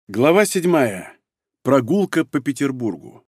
Глава 7. Прогулка по Петербургу.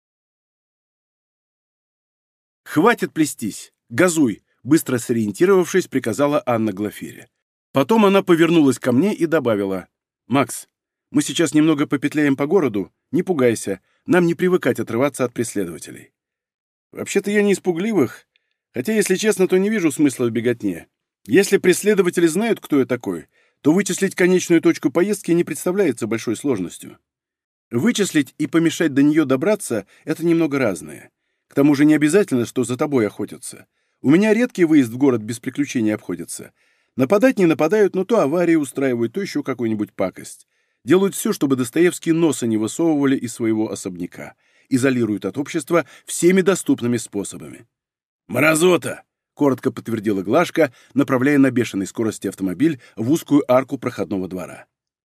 «Хватит плестись! Газуй!» — быстро сориентировавшись, приказала Анна Глафире. Потом она повернулась ко мне и добавила: «Макс, мы сейчас немного попетляем по городу, не пугайся, нам не привыкать отрываться от преследователей». Вообще-то я не из пугливых, хотя, если честно, то не вижу смысла в беготне. Если преследователи знают, кто я такой, то вычислить конечную точку поездки не представляется большой сложностью. Вычислить и помешать до нее добраться — это немного разное. К тому же не обязательно, что за тобой охотятся. У меня редкий выезд в город без приключений обходится. Нападать не нападают, но то аварии устраивают, то еще какую-нибудь пакость. Делают все, чтобы Достоевские носа не высовывали из своего особняка. Изолируют от общества всеми доступными способами. «Мразота!» — коротко подтвердила Глашка, направляя на бешеной скорости автомобиль в узкую арку проходного двора.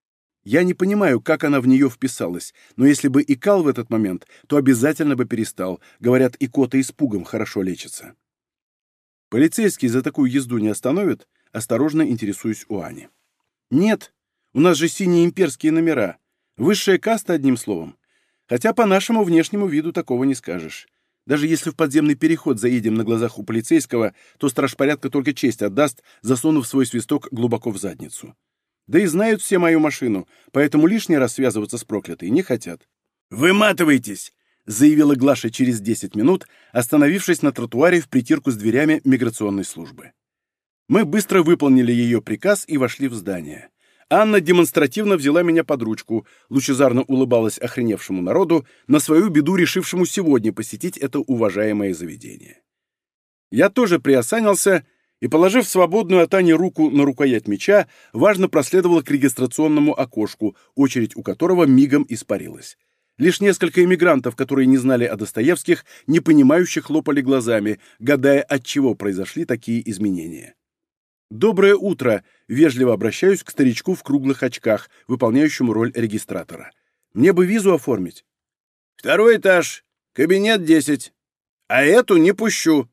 Я не понимаю, как она в нее вписалась, но если бы икал в этот момент, то обязательно бы перестал. Говорят, икота испугом хорошо лечится. Полицейские за такую езду не остановят? Осторожно интересуюсь у Ани. Нет, у нас же синие имперские номера. Высшая каста, одним словом. Хотя по нашему внешнему виду такого не скажешь. Даже если в подземный переход заедем на глазах у полицейского, то страж порядка только честь отдаст, засунув свой свисток глубоко в задницу. Да и знают все мою машину, поэтому лишний раз связываться с проклятой не хотят. «Выматывайтесь!» — заявила Глаша через 10 минут, остановившись на тротуаре в притирку с дверями миграционной службы. Мы быстро выполнили ее приказ и вошли в здание. Анна демонстративно взяла меня под ручку, лучезарно улыбалась охреневшему народу, на свою беду решившему сегодня посетить это уважаемое заведение. Я тоже приосанился и, положив свободную от Ани руку на рукоять меча, важно проследовал к регистрационному окошку, очередь у которого мигом испарилась. Лишь несколько эмигрантов, которые не знали о Достоевских, непонимающе хлопали глазами, гадая, от чего произошли такие изменения. «Доброе утро!» — вежливо обращаюсь к старичку в круглых очках, выполняющему роль регистратора. «Мне бы визу оформить». «Второй этаж, кабинет 10. А эту не пущу».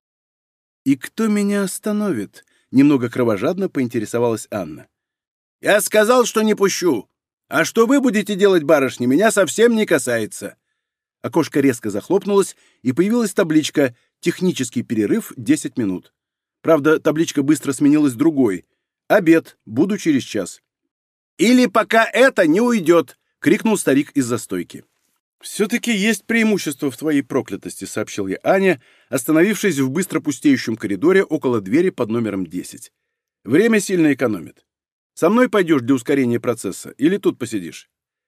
«И кто меня остановит?» — немного кровожадно поинтересовалась Анна. «Я сказал, что не пущу. А что вы будете делать, барышня, меня совсем не касается». Окошко резко захлопнулось, и появилась табличка «Технический перерыв 10 минут». Правда, табличка быстро сменилась другой. «Обед. Буду через час». «Или пока это не уйдет!» — крикнул старик из-за стойки. «Все-таки есть преимущество в твоей проклятости», — сообщил я Ане, остановившись в быстро пустеющем коридоре около двери под номером 10. «Время сильно экономит. Со мной пойдешь для ускорения процесса или тут посидишь?»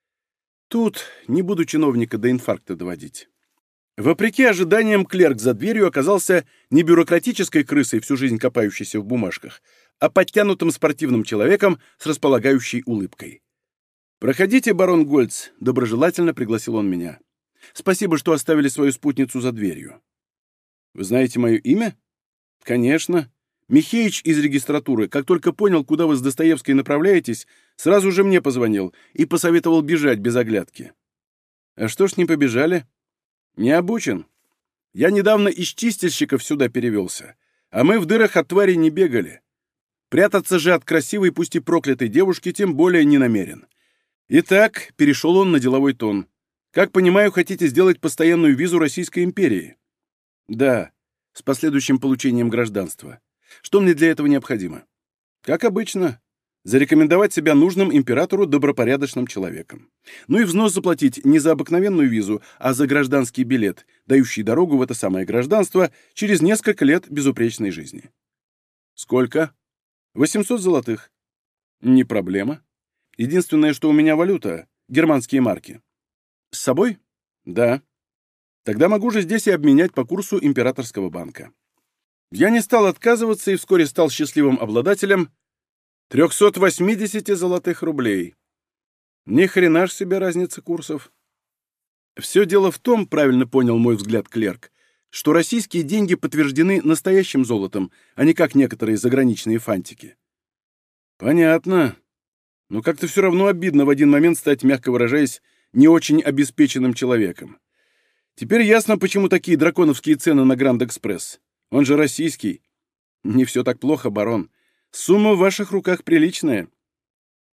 «Тут. Не буду чиновника до инфаркта доводить». Вопреки ожиданиям, клерк за дверью оказался не бюрократической крысой, всю жизнь копающейся в бумажках, а подтянутым спортивным человеком с располагающей улыбкой. «Проходите, барон Гольц», — доброжелательно пригласил он меня. «Спасибо, что оставили свою спутницу за дверью». «Вы знаете мое имя?» «Конечно. Михеич из регистратуры, как только понял, куда вы с Достоевской направляетесь, сразу же мне позвонил и посоветовал бежать без оглядки». «А что ж не побежали?» «Не обучен. Я недавно из чистильщиков сюда перевелся, а мы в дырах от твари не бегали. Прятаться же от красивой, пусть и проклятой девушки, тем более не намерен. Итак, перешел он на деловой тон. Как понимаю, хотите сделать постоянную визу Российской империи?» «Да, с последующим получением гражданства. Что мне для этого необходимо?» «Как обычно. Зарекомендовать себя нужным императору добропорядочным человеком. Ну и взнос заплатить не за обыкновенную визу, а за гражданский билет, дающий дорогу в это самое гражданство через несколько лет безупречной жизни». «Сколько?» 800 золотых. «Не проблема. Единственное, что у меня валюта — германские марки». «С собой?» «Да. Тогда могу же здесь и обменять по курсу императорского банка». Я не стал отказываться и вскоре стал счастливым обладателем 380 золотых рублей. Ни хрена ж себе разница курсов. Все дело в том, правильно понял мой взгляд клерк, что российские деньги подтверждены настоящим золотом, а не как некоторые заграничные фантики. Понятно. Но как-то все равно обидно в один момент стать, мягко выражаясь, не очень обеспеченным человеком. Теперь ясно, почему такие драконовские цены на Гранд-экспресс. Он же российский. Не все так плохо, барон. Сумма в ваших руках приличная.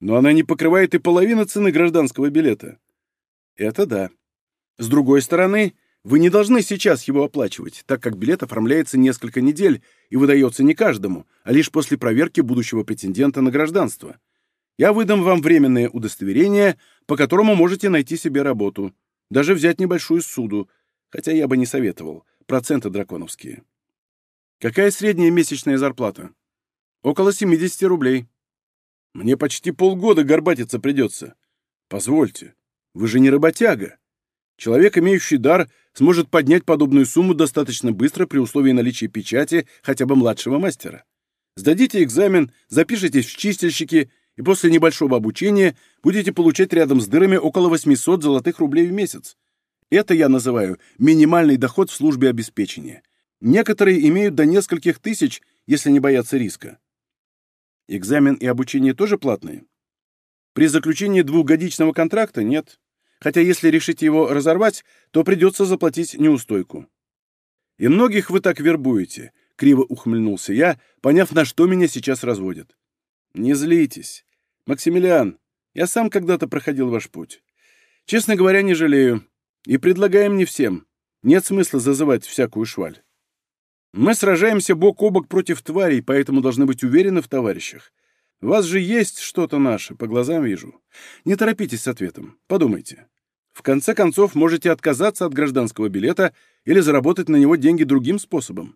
Но она не покрывает и половины цены гражданского билета. Это да. С другой стороны, вы не должны сейчас его оплачивать, так как билет оформляется несколько недель и выдается не каждому, а лишь после проверки будущего претендента на гражданство. Я выдам вам временное удостоверение, по которому можете найти себе работу. Даже взять небольшую ссуду, хотя я бы не советовал. Проценты драконовские. Какая средняя месячная зарплата? Около 70 рублей. Мне почти полгода горбатиться придется. Позвольте, вы же не работяга. Человек, имеющий дар, сможет поднять подобную сумму достаточно быстро при условии наличия печати хотя бы младшего мастера. Сдадите экзамен, запишитесь в чистильщики, и после небольшого обучения будете получать рядом с дырами около 800 золотых рублей в месяц. Это я называю минимальный доход в службе обеспечения. Некоторые имеют до нескольких тысяч, если не боятся риска. Экзамен и обучение тоже платные? При заключении двухгодичного контракта нет. Хотя если решите его разорвать, то придется заплатить неустойку. И многих вы так вербуете, криво ухмыльнулся я, поняв, на что меня сейчас разводят. Не злитесь. Максимилиан, я сам когда-то проходил ваш путь. Честно говоря, не жалею. И предлагаем не всем. Нет смысла зазывать всякую шваль. Мы сражаемся бок о бок против тварей, поэтому должны быть уверены в товарищах. У вас же есть что-то наше, по глазам вижу. Не торопитесь с ответом. Подумайте. В конце концов, можете отказаться от гражданского билета или заработать на него деньги другим способом.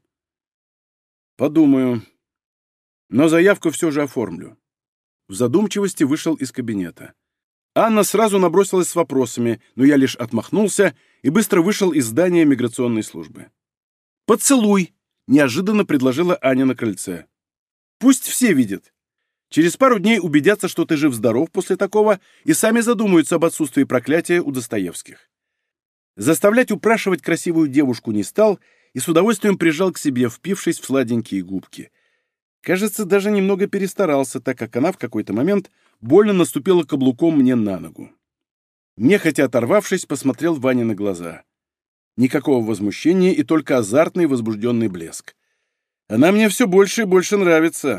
Подумаю. Но заявку все же оформлю. В задумчивости вышел из кабинета. Анна сразу набросилась с вопросами, но я лишь отмахнулся и быстро вышел из здания миграционной службы. «Поцелуй!» — неожиданно предложила Аня на крыльце. «Пусть все видят. Через пару дней убедятся, что ты жив-здоров после такого, и сами задумаются об отсутствии проклятия у Достоевских». Заставлять упрашивать красивую девушку не стал и с удовольствием прижал к себе, впившись в сладенькие губки. Кажется, даже немного перестарался, так как она в какой-то момент больно наступила каблуком мне на ногу. Нехотя оторвавшись, посмотрел Ване на глаза. Никакого возмущения и только азартный возбужденный блеск. Она мне все больше и больше нравится.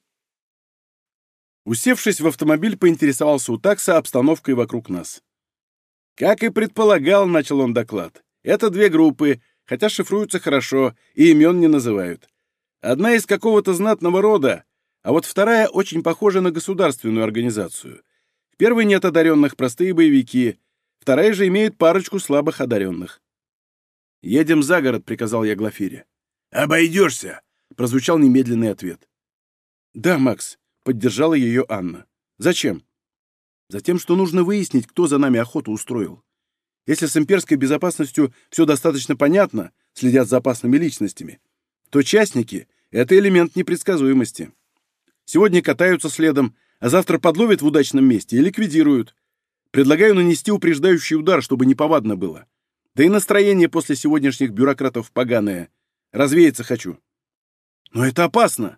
Усевшись в автомобиль, поинтересовался у такса обстановкой вокруг нас. «Как и предполагал», — начал он доклад, — «это две группы, хотя шифруются хорошо и имен не называют. Одна из какого-то знатного рода, а вот вторая очень похожа на государственную организацию. В первой нет одаренных, простые боевики, вторая же имеет парочку слабых одаренных». «Едем за город», — приказал я Глафире. «Обойдешься», — прозвучал немедленный ответ. «Да, Макс», — поддержала ее Анна. «Зачем?» «Затем, что нужно выяснить, кто за нами охоту устроил. Если с имперской безопасностью все достаточно понятно, следят за опасными личностями, то частники — это элемент непредсказуемости. Сегодня катаются следом, а завтра подловят в удачном месте и ликвидируют. Предлагаю нанести упреждающий удар, чтобы неповадно было. Да и настроение после сегодняшних бюрократов поганое. Развеяться хочу». «Но это опасно!»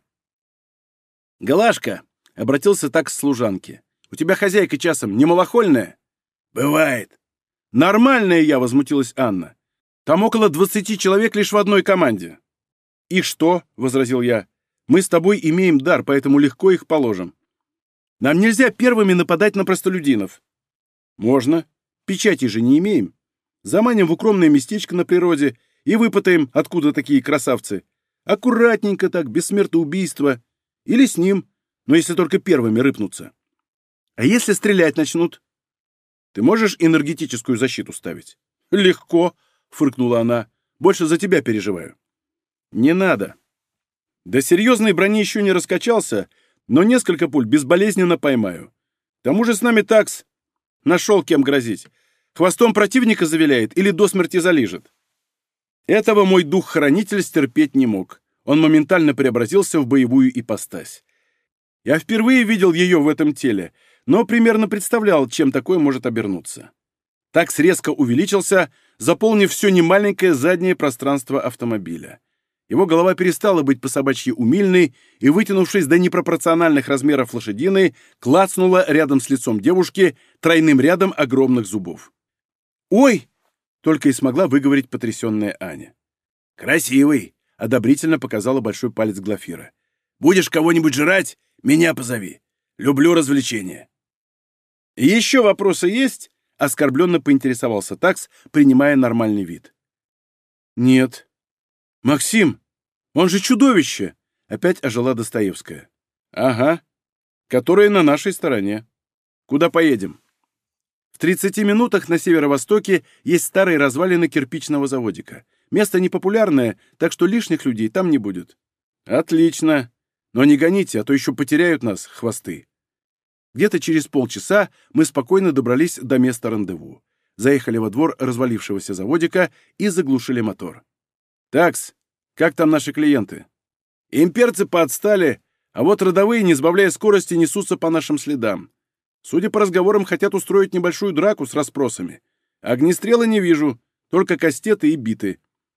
«Галашка», — обратился так к служанке, — «у тебя хозяйка часом не малохольная?» «Бывает». «Нормальная я», — возмутилась Анна. «Там около 20 человек лишь в одной команде». «И что?» — возразил я. «Мы с тобой имеем дар, поэтому легко их положим. Нам нельзя первыми нападать на простолюдинов». «Можно. Печати же не имеем. Заманим в укромное местечко на природе и выпытаем, откуда такие красавцы. Аккуратненько так, без смертоубийства. Или с ним, но если только первыми рыпнутся. А если стрелять начнут? Ты можешь энергетическую защиту ставить?» «Легко», — фыркнула она. «Больше за тебя переживаю». «Не надо. До серьезной брони еще не раскачался, но несколько пуль безболезненно поймаю. К тому же с нами такс. Нашел кем грозить. Хвостом противника завиляет или до смерти залижет». Этого мой дух-хранитель стерпеть не мог. Он моментально преобразился в боевую ипостась. Я впервые видел ее в этом теле, но примерно представлял, чем такое может обернуться. Такс резко увеличился, заполнив все немаленькое заднее пространство автомобиля. Его голова перестала быть по-собачьи умильной и, вытянувшись до непропорциональных размеров лошадиной, клацнула рядом с лицом девушки тройным рядом огромных зубов. «Ой!» — только и смогла выговорить потрясенная Аня. «Красивый!» — одобрительно показала большой палец Глафира. «Будешь кого-нибудь жрать, меня позови. Люблю развлечения». «Еще вопросы есть?» — оскорбленно поинтересовался такс, принимая нормальный вид. «Нет». «Максим, он же чудовище!» — опять ожила Достоевская. «Ага, которая на нашей стороне. Куда поедем?» В 30 минутах на северо-востоке есть старые развалины кирпичного заводика. Место непопулярное, так что лишних людей там не будет. Отлично. Но не гоните, а то еще потеряют нас, хвосты. Где-то через полчаса мы спокойно добрались до места рандеву. Заехали во двор развалившегося заводика и заглушили мотор. «Такс, как там наши клиенты?» «Имперцы поотстали, а вот родовые, не сбавляя скорости, несутся по нашим следам. Судя по разговорам, хотят устроить небольшую драку с расспросами. Огнестрела не вижу, только кастеты и биты».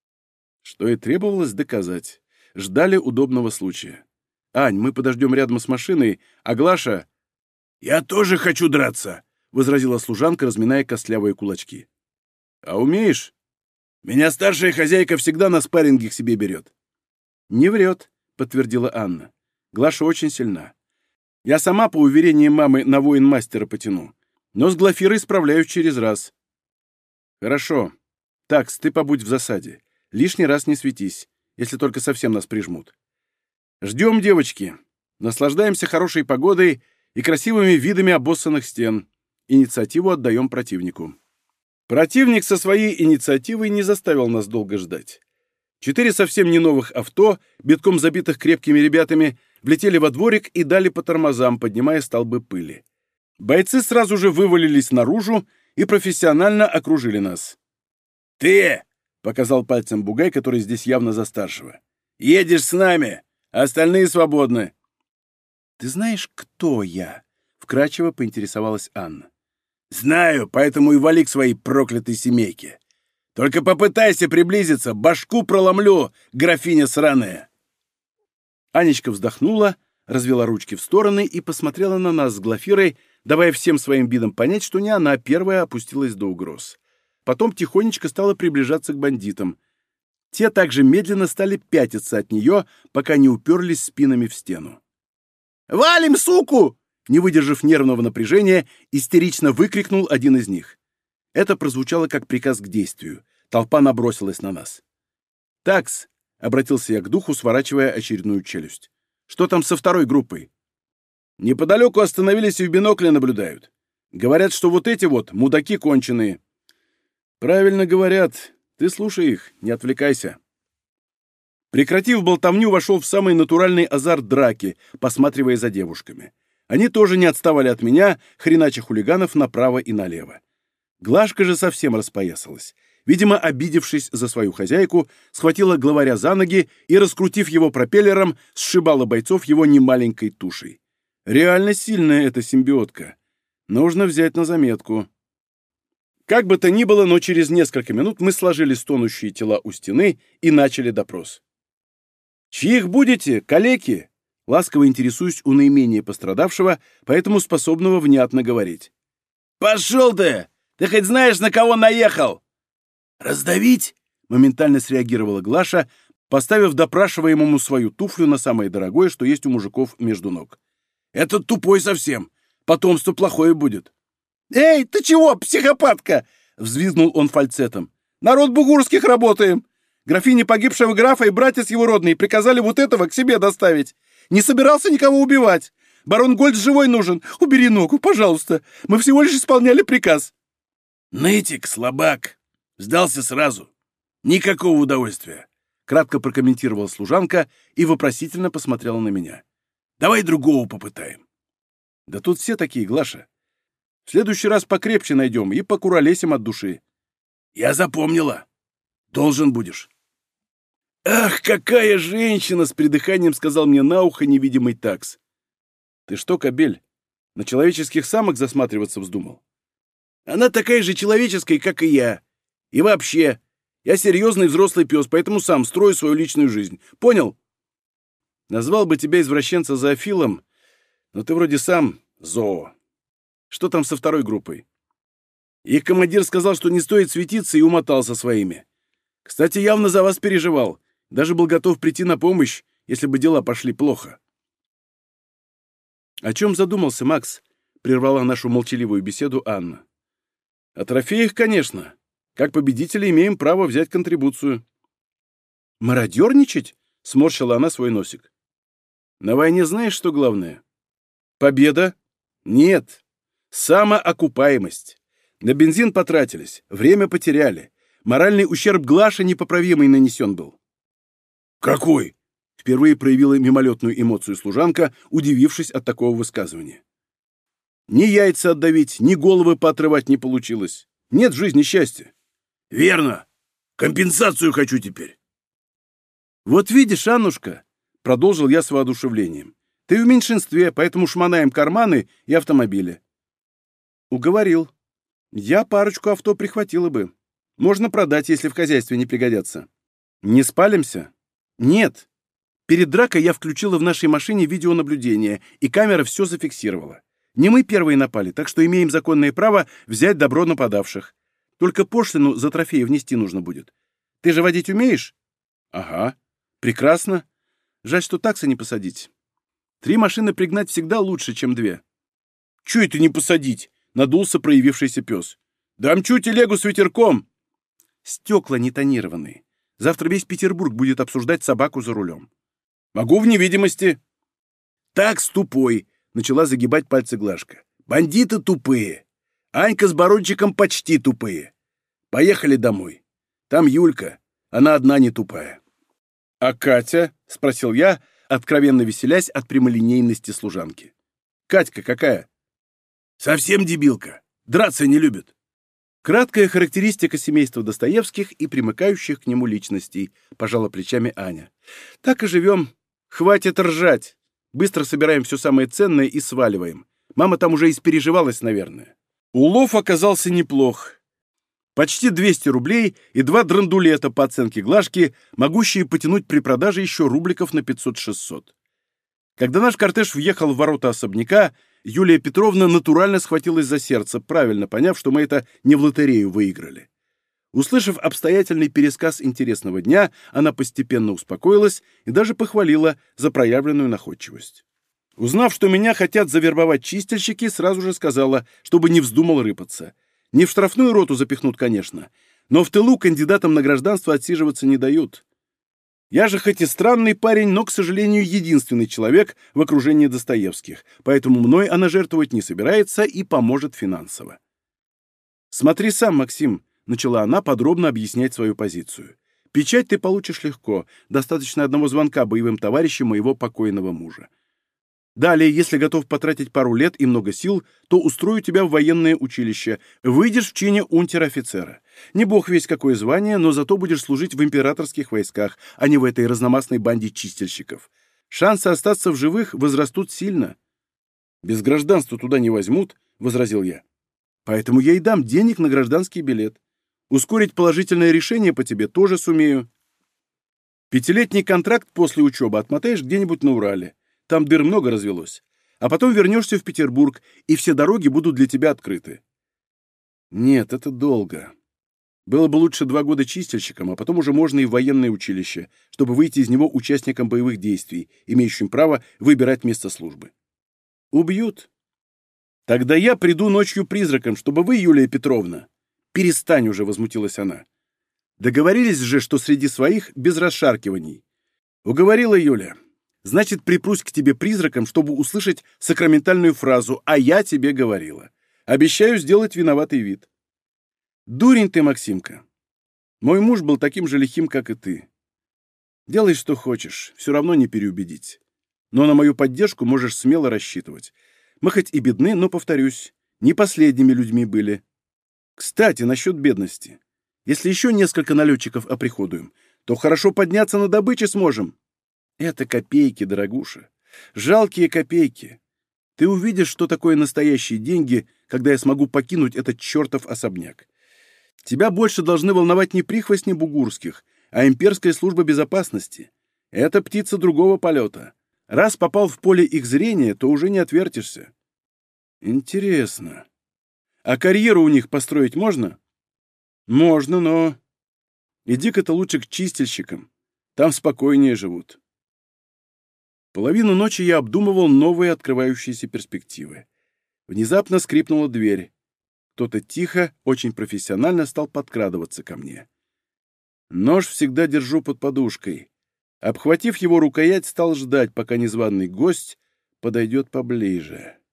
Что и требовалось доказать. Ждали удобного случая. «Ань, мы подождем рядом с машиной, а Глаша...» «Я тоже хочу драться», — возразила служанка, разминая костлявые кулачки. «А умеешь? Меня старшая хозяйка всегда на спарринги к себе берет». «Не врет», — подтвердила Анна. «Глаша очень сильна. Я сама, по уверениям мамы, на воин-мастера потяну, но с Глафирой справляюсь через раз». «Хорошо. Такс, ты побудь в засаде. Лишний раз не светись, если только совсем нас прижмут. Ждем, девочки. Наслаждаемся хорошей погодой и красивыми видами обоссанных стен. Инициативу отдаем противнику». Противник со своей инициативой не заставил нас долго ждать. 4 совсем не новых авто, битком забитых крепкими ребятами, влетели во дворик и дали по тормозам, поднимая столбы пыли. Бойцы сразу же вывалились наружу и профессионально окружили нас. «Ты!» — показал пальцем Бугай, который здесь явно за старшего. «Едешь с нами, а остальные свободны». «Ты знаешь, кто я?» — вкратчиво поинтересовалась Анна. «Знаю, поэтому и вали к своей проклятой семейке. Только попытайся приблизиться, башку проломлю, графиня сраная». Анечка вздохнула, развела ручки в стороны и посмотрела на нас с Глафирой, давая всем своим видом понять, что не она первая опустилась до угроз. Потом тихонечко стала приближаться к бандитам. Те также медленно стали пятиться от нее, пока не уперлись спинами в стену. «Валим, суку!» Не выдержав нервного напряжения, истерично выкрикнул один из них. Это прозвучало как приказ к действию. Толпа набросилась на нас. «Такс!» — обратился я к духу, сворачивая очередную челюсть. «Что там со второй группой?» «Неподалеку остановились и в бинокле наблюдают. Говорят, что вот эти вот мудаки конченые». «Правильно говорят. Ты слушай их, не отвлекайся». Прекратив болтовню, вошел в самый натуральный азарт драки, посматривая за девушками. Они тоже не отставали от меня, хренача хулиганов направо и налево. Глашка же совсем распоясалась. Видимо, обидевшись за свою хозяйку, схватила главаря за ноги и, раскрутив его пропеллером, сшибала бойцов его немаленькой тушей. Реально сильная эта симбиотка. Нужно взять на заметку. Как бы то ни было, но через несколько минут мы сложили стонущие тела у стены и начали допрос. «Чьих будете, калеки?» Ласково интересуюсь у наименее пострадавшего, поэтому способного внятно говорить. «Пошел ты! Ты хоть знаешь, на кого наехал?» «Раздавить?» — моментально среагировала Глаша, поставив допрашиваемому свою туфлю на самое дорогое, что есть у мужиков между ног. «Этот тупой совсем. Потомство плохое будет». «Эй, ты чего, психопатка?» — взвизгнул он фальцетом. «Народ бугурских работаем. Графиня погибшего графа и братец его родные приказали вот этого к себе доставить. Не собирался никого убивать. Барон Гольц живой нужен. Убери ногу, пожалуйста. Мы всего лишь исполняли приказ». «Нытик, слабак. Сдался сразу. Никакого удовольствия», — кратко прокомментировала служанка и вопросительно посмотрела на меня. «Давай другого попытаем». «Да тут все такие, Глаша. В следующий раз покрепче найдем и покуролесим от души». «Я запомнила. Должен будешь». «Ах, какая женщина!» — с придыханием сказал мне на ухо невидимый такс. «Ты что, кобель, на человеческих самок засматриваться вздумал?» «Она такая же человеческая, как и я. И вообще, я серьезный взрослый пес, поэтому сам строю свою личную жизнь. Понял?» «Назвал бы тебя извращенца зоофилом, но ты вроде сам зоо. Что там со второй группой?» Их командир сказал, что не стоит светиться, и умотал со своими. Кстати, явно за вас переживал. Даже был готов прийти на помощь, если бы дела пошли плохо. «О чем задумался, Макс?» прервала нашу молчаливую беседу Анна. О трофеях, конечно. Как победители имеем право взять контрибуцию. Мародерничать? Сморщила она свой носик. На войне знаешь, что главное? Победа? Нет. Самоокупаемость. На бензин потратились, время потеряли. Моральный ущерб Глаше непоправимый нанесен был. Какой? Впервые проявила мимолетную эмоцию служанка, удивившись от такого высказывания. Ни яйца отдавить, ни головы поотрывать не получилось. Нет в жизни счастья. Верно. Компенсацию хочу теперь. Вот видишь, Аннушка, продолжил я с воодушевлением. Ты в меньшинстве, поэтому шмонаем карманы и автомобили. Уговорил. Я парочку авто прихватила бы. Можно продать, если в хозяйстве не пригодятся. Не спалимся? Нет. Перед дракой я включила в нашей машине видеонаблюдение, и камера все зафиксировала. Не мы первые напали, так что имеем законное право взять добро нападавших. Только пошлину за трофеи внести нужно будет. Ты же водить умеешь? Ага. Прекрасно. Жаль, что такса не посадить. 3 машины пригнать всегда лучше, чем 2. Чё это не посадить? Надулся проявившийся пес. Дамчу телегу с ветерком. Стекла не тонированные. Завтра весь Петербург будет обсуждать собаку за рулем. Могу в невидимости. Такс тупой. Начала загибать пальцы Глашка. Бандиты тупые. Анька с Барончиком почти тупые. Поехали домой. Там Юлька. Она одна не тупая. А Катя? Спросил я, откровенно веселясь от прямолинейности служанки. Катька какая? Совсем дебилка. Драться не любит. Краткая характеристика семейства Достоевских и примыкающих к нему личностей, пожала плечами Аня. Так и живем. Хватит ржать. Быстро собираем все самое ценное и сваливаем. Мама там уже испереживалась, наверное. Улов оказался неплох. Почти 200 рублей и 2 драндулета, по оценке Глашки, могущие потянуть при продаже еще рубликов на 500-600. Когда наш кортеж въехал в ворота особняка, Юлия Петровна натурально схватилась за сердце, правильно поняв, что мы это не в лотерею выиграли. Услышав обстоятельный пересказ интересного дня, она постепенно успокоилась и даже похвалила за проявленную находчивость. Узнав, что меня хотят завербовать чистильщики, сразу же сказала, чтобы не вздумал рыпаться. Не в штрафную роту запихнут, конечно, но в тылу кандидатам на гражданство отсиживаться не дают. Я же хоть и странный парень, но, к сожалению, единственный человек в окружении Достоевских, поэтому мной она жертвовать не собирается и поможет финансово. «Смотри сам, Максим», — начала она подробно объяснять свою позицию. «Печать ты получишь легко, достаточно одного звонка боевым товарищам моего покойного мужа. Далее, если готов потратить пару лет и много сил, то устрою тебя в военное училище, выйдешь в чине унтер-офицера. Не бог весть какое звание, но зато будешь служить в императорских войсках, а не в этой разномастной банде чистильщиков. Шансы остаться в живых возрастут сильно». «Без гражданства туда не возьмут», — возразил я. «Поэтому я и дам денег на гражданский билет. Ускорить положительное решение по тебе тоже сумею. 5-летний контракт после учебы отмотаешь где-нибудь на Урале. Там дыр много развелось. А потом вернешься в Петербург, и все дороги будут для тебя открыты». «Нет, это долго. Было бы лучше 2 года чистильщиком, а потом уже можно и в военное училище, чтобы выйти из него участником боевых действий, имеющим право выбирать место службы». «Убьют. Тогда я приду ночью призраком, чтобы вы, Юлия Петровна...» «Перестань уже», — возмутилась она. «Договорились же, что среди своих без расшаркиваний». «Уговорила, Юля. Значит, припрусь к тебе призраком, чтобы услышать сакраментальную фразу «А я тебе говорила». Обещаю сделать виноватый вид». «Дурень ты, Максимка. Мой муж был таким же лихим, как и ты. Делай, что хочешь, все равно не переубедить. Но на мою поддержку можешь смело рассчитывать. Мы хоть и бедны, но, повторюсь, не последними людьми были. Кстати, насчет бедности. Если еще несколько налетчиков оприходуем, то хорошо подняться на добыче сможем». «Это копейки, дорогуша. Жалкие копейки. Ты увидишь, что такое настоящие деньги, когда я смогу покинуть этот чертов особняк. Тебя больше должны волновать не прихвостни бугурских, а имперская служба безопасности. Это птица другого полета. Раз попал в поле их зрения, то уже не отвертишься». «Интересно. А карьеру у них построить можно?» «Можно, но...» «Иди-ка ты лучше к чистильщикам. Там спокойнее живут». Половину ночи я обдумывал новые открывающиеся перспективы. Внезапно скрипнула дверь. Кто-то тихо, очень профессионально стал подкрадываться ко мне. Нож всегда держу под подушкой. Обхватив его рукоять, стал ждать, пока незваный гость подойдет поближе.